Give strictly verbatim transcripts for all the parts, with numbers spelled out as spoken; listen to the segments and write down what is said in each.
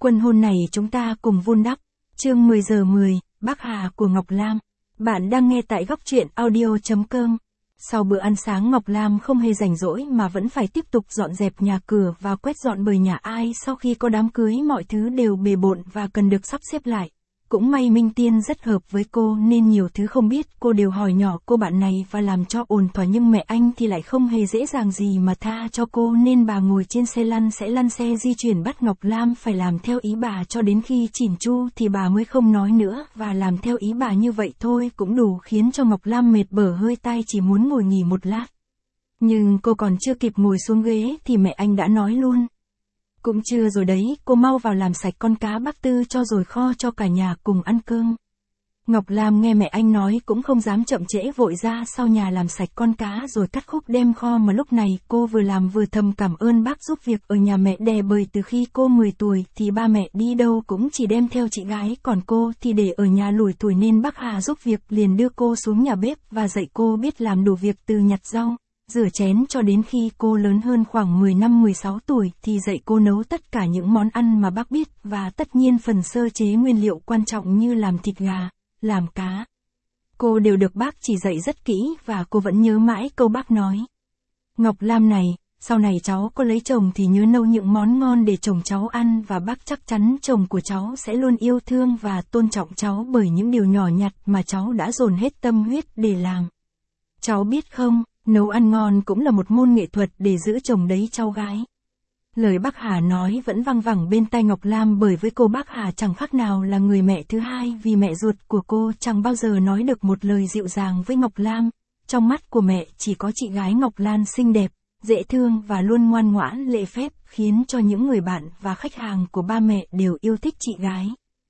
Quân hôn này chúng ta cùng vun đắp. Chương mười giờ mười, Bác Hà của Ngọc Lam. Bạn đang nghe tại góc truyện audio chấm com. Sau bữa ăn sáng Ngọc Lam không hề rảnh rỗi mà vẫn phải tiếp tục dọn dẹp nhà cửa và quét dọn bởi nhà ai sau khi có đám cưới mọi thứ đều bề bộn và cần được sắp xếp lại. Cũng may Minh Tiên rất hợp với cô nên nhiều thứ không biết cô đều hỏi nhỏ cô bạn này và làm cho ổn thỏa, nhưng mẹ anh thì lại không hề dễ dàng gì mà tha cho cô nên bà ngồi trên xe lăn sẽ lăn xe di chuyển bắt Ngọc Lam phải làm theo ý bà cho đến khi chỉn chu thì bà mới không nói nữa, và làm theo ý bà như vậy thôi cũng đủ khiến cho Ngọc Lam mệt bở hơi tay chỉ muốn ngồi nghỉ một lát. Nhưng cô còn chưa kịp ngồi xuống ghế thì mẹ anh đã nói luôn. Cũng chưa rồi đấy, cô mau vào làm sạch con cá bác Tư cho rồi kho cho cả nhà cùng ăn cơm. Ngọc Lam nghe mẹ anh nói cũng không dám chậm trễ, vội ra sau nhà làm sạch con cá rồi cắt khúc đem kho, mà lúc này cô vừa làm vừa thầm cảm ơn bác giúp việc ở nhà mẹ đẻ, bởi từ khi cô mười tuổi thì ba mẹ đi đâu cũng chỉ đem theo chị gái, còn cô thì để ở nhà lủi thủi nên bác Hà giúp việc liền đưa cô xuống nhà bếp và dạy cô biết làm đủ việc từ nhặt rau, rửa chén cho đến khi cô lớn hơn khoảng mười lăm mười sáu tuổi thì dạy cô nấu tất cả những món ăn mà bác biết, và tất nhiên phần sơ chế nguyên liệu quan trọng như làm thịt gà, làm cá. Cô đều được bác chỉ dạy rất kỹ và cô vẫn nhớ mãi câu bác nói. Ngọc Lam này, sau này cháu có lấy chồng thì nhớ nấu những món ngon để chồng cháu ăn, và bác chắc chắn chồng của cháu sẽ luôn yêu thương và tôn trọng cháu bởi những điều nhỏ nhặt mà cháu đã dồn hết tâm huyết để làm. Cháu biết không? Nấu ăn ngon cũng là một môn nghệ thuật để giữ chồng đấy cháu gái. Lời bác Hà nói vẫn văng vẳng bên tai Ngọc Lam, bởi với cô bác Hà chẳng khác nào là người mẹ thứ hai, vì mẹ ruột của cô chẳng bao giờ nói được một lời dịu dàng với Ngọc Lam. Trong mắt của mẹ chỉ có chị gái Ngọc Lan xinh đẹp, dễ thương và luôn ngoan ngoãn lễ phép, khiến cho những người bạn và khách hàng của ba mẹ đều yêu thích chị gái.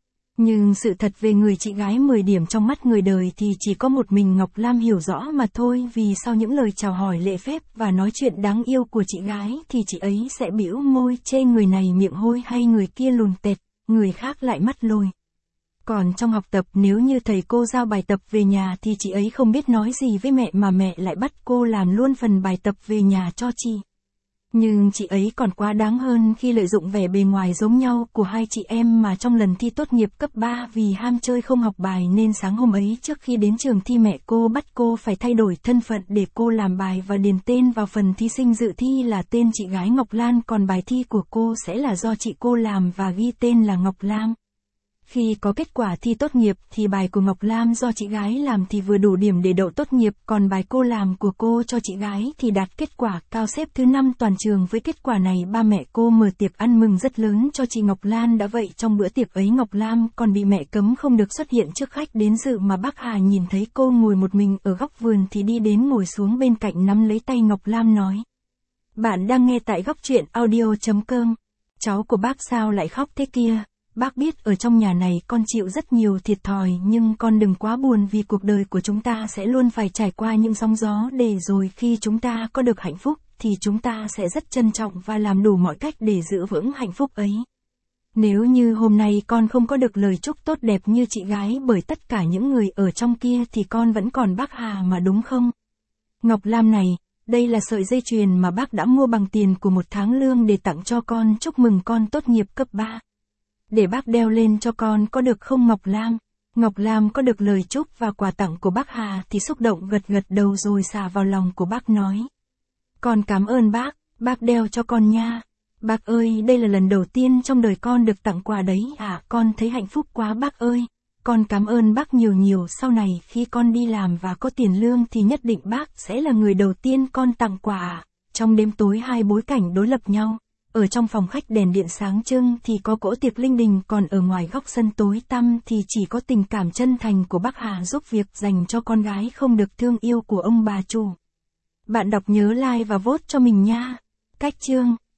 Nhưng sự thật về người chị gái mười điểm trong mắt người đời thì chỉ có một mình Ngọc Lam hiểu rõ mà thôi, vì sau những lời chào hỏi lễ phép và nói chuyện đáng yêu của chị gái thì chị ấy sẽ bĩu môi chê người này miệng hôi hay người kia lùn tẹt, người khác lại mắt lồi. Còn trong học tập, nếu như thầy cô giao bài tập về nhà thì chị ấy không biết nói gì với mẹ mà mẹ lại bắt cô làm luôn phần bài tập về nhà cho chị. Nhưng chị ấy còn quá đáng hơn khi lợi dụng vẻ bề ngoài giống nhau của hai chị em mà trong lần thi tốt nghiệp cấp ba vì ham chơi không học bài nên sáng hôm ấy trước khi đến trường thi mẹ cô bắt cô phải thay đổi thân phận để cô làm bài và điền tên vào phần thí sinh dự thi là tên chị gái Ngọc Lan, còn bài thi của cô sẽ là do chị cô làm và ghi tên là Ngọc Lam. Khi có kết quả thi tốt nghiệp thì bài của Ngọc Lam do chị gái làm thì vừa đủ điểm để đậu tốt nghiệp, còn bài cô làm của cô cho chị gái thì đạt kết quả cao xếp thứ năm toàn trường. Với kết quả này ba mẹ cô mở tiệc ăn mừng rất lớn cho chị Ngọc Lan, đã vậy trong bữa tiệc ấy Ngọc Lam còn bị mẹ cấm không được xuất hiện trước khách đến dự, mà bác Hà nhìn thấy cô ngồi một mình ở góc vườn thì đi đến ngồi xuống bên cạnh nắm lấy tay Ngọc Lam nói. Bạn đang nghe tại góc truyện audio chấm com. Cháu của bác sao lại khóc thế kia? Bác biết ở trong nhà này con chịu rất nhiều thiệt thòi, nhưng con đừng quá buồn vì cuộc đời của chúng ta sẽ luôn phải trải qua những sóng gió, để rồi khi chúng ta có được hạnh phúc thì chúng ta sẽ rất trân trọng và làm đủ mọi cách để giữ vững hạnh phúc ấy. Nếu như hôm nay con không có được lời chúc tốt đẹp như chị gái bởi tất cả những người ở trong kia thì con vẫn còn bác Hà mà, đúng không? Ngọc Lam này, đây là sợi dây chuyền mà bác đã mua bằng tiền của một tháng lương để tặng cho con, chúc mừng con tốt nghiệp cấp ba. Để bác đeo lên cho con có được không Ngọc Lam? Ngọc Lam có được lời chúc và quà tặng của bác Hà thì xúc động gật gật đầu rồi xả vào lòng của bác nói. Con cảm ơn bác, bác đeo cho con nha. Bác ơi, đây là lần đầu tiên trong đời con được tặng quà đấy à, con thấy hạnh phúc quá bác ơi. Con cảm ơn bác nhiều nhiều, sau này khi con đi làm và có tiền lương thì nhất định bác sẽ là người đầu tiên con tặng quà à. Trong đêm tối hai bối cảnh đối lập nhau. Ở trong phòng khách đèn điện sáng trưng thì có cỗ tiệc linh đình, còn ở ngoài góc sân tối tăm thì chỉ có tình cảm chân thành của bác Hà giúp việc dành cho con gái không được thương yêu của ông bà chủ. Bạn đọc nhớ like và vote cho mình nha. Cách chương